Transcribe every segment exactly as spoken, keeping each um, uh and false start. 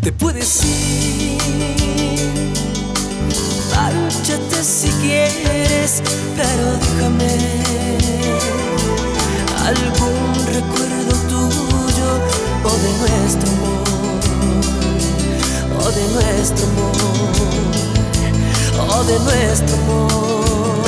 Te puedes ir, márchate si quieres, pero déjame algún recuerdo tuyo o de nuestro amor, o de nuestro amor, o de nuestro amor.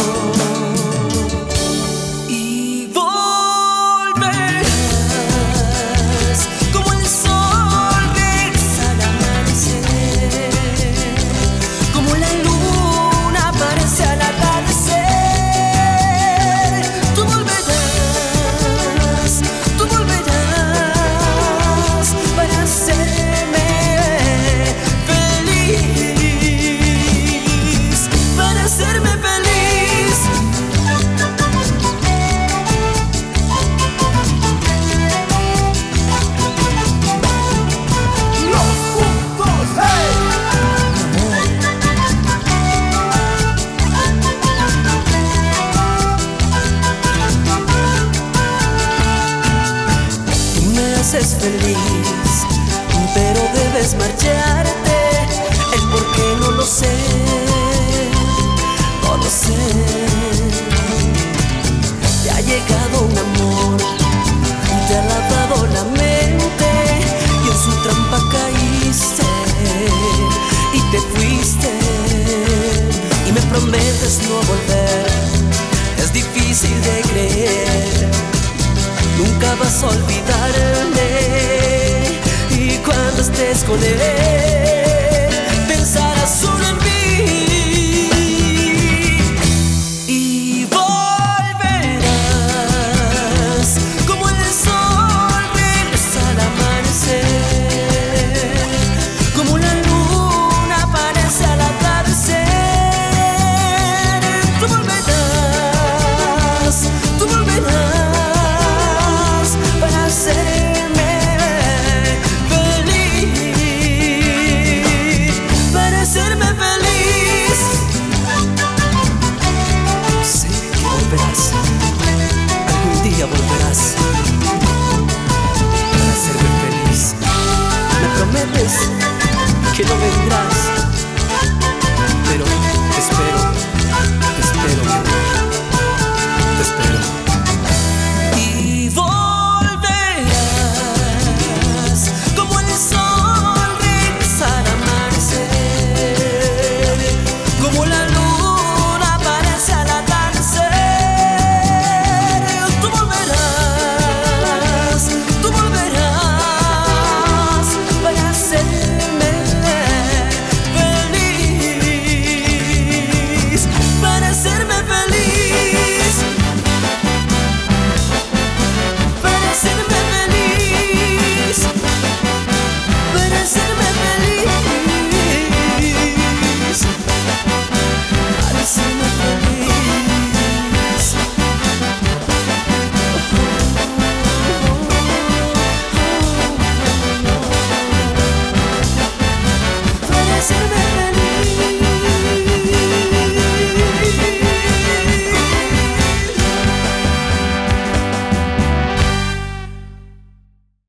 Es feliz, pero debes marcharte. El por qué no lo sé, no lo sé. Te ha llegado un amor, te ha lavado la mente y en su trampa caíste y te fuiste. Y me prometes no volver, es difícil de creer. Nunca vas a olvidarme y cuando estés con él pensarás solo en mí y volverás como el sol regresa al amanecer, como la luna aparece al atardecer. Tú volverás, tú volverás para hacerme feliz, para hacerme feliz. Sé que volverás, algún día volverás para hacerme feliz. ¿Me prometes?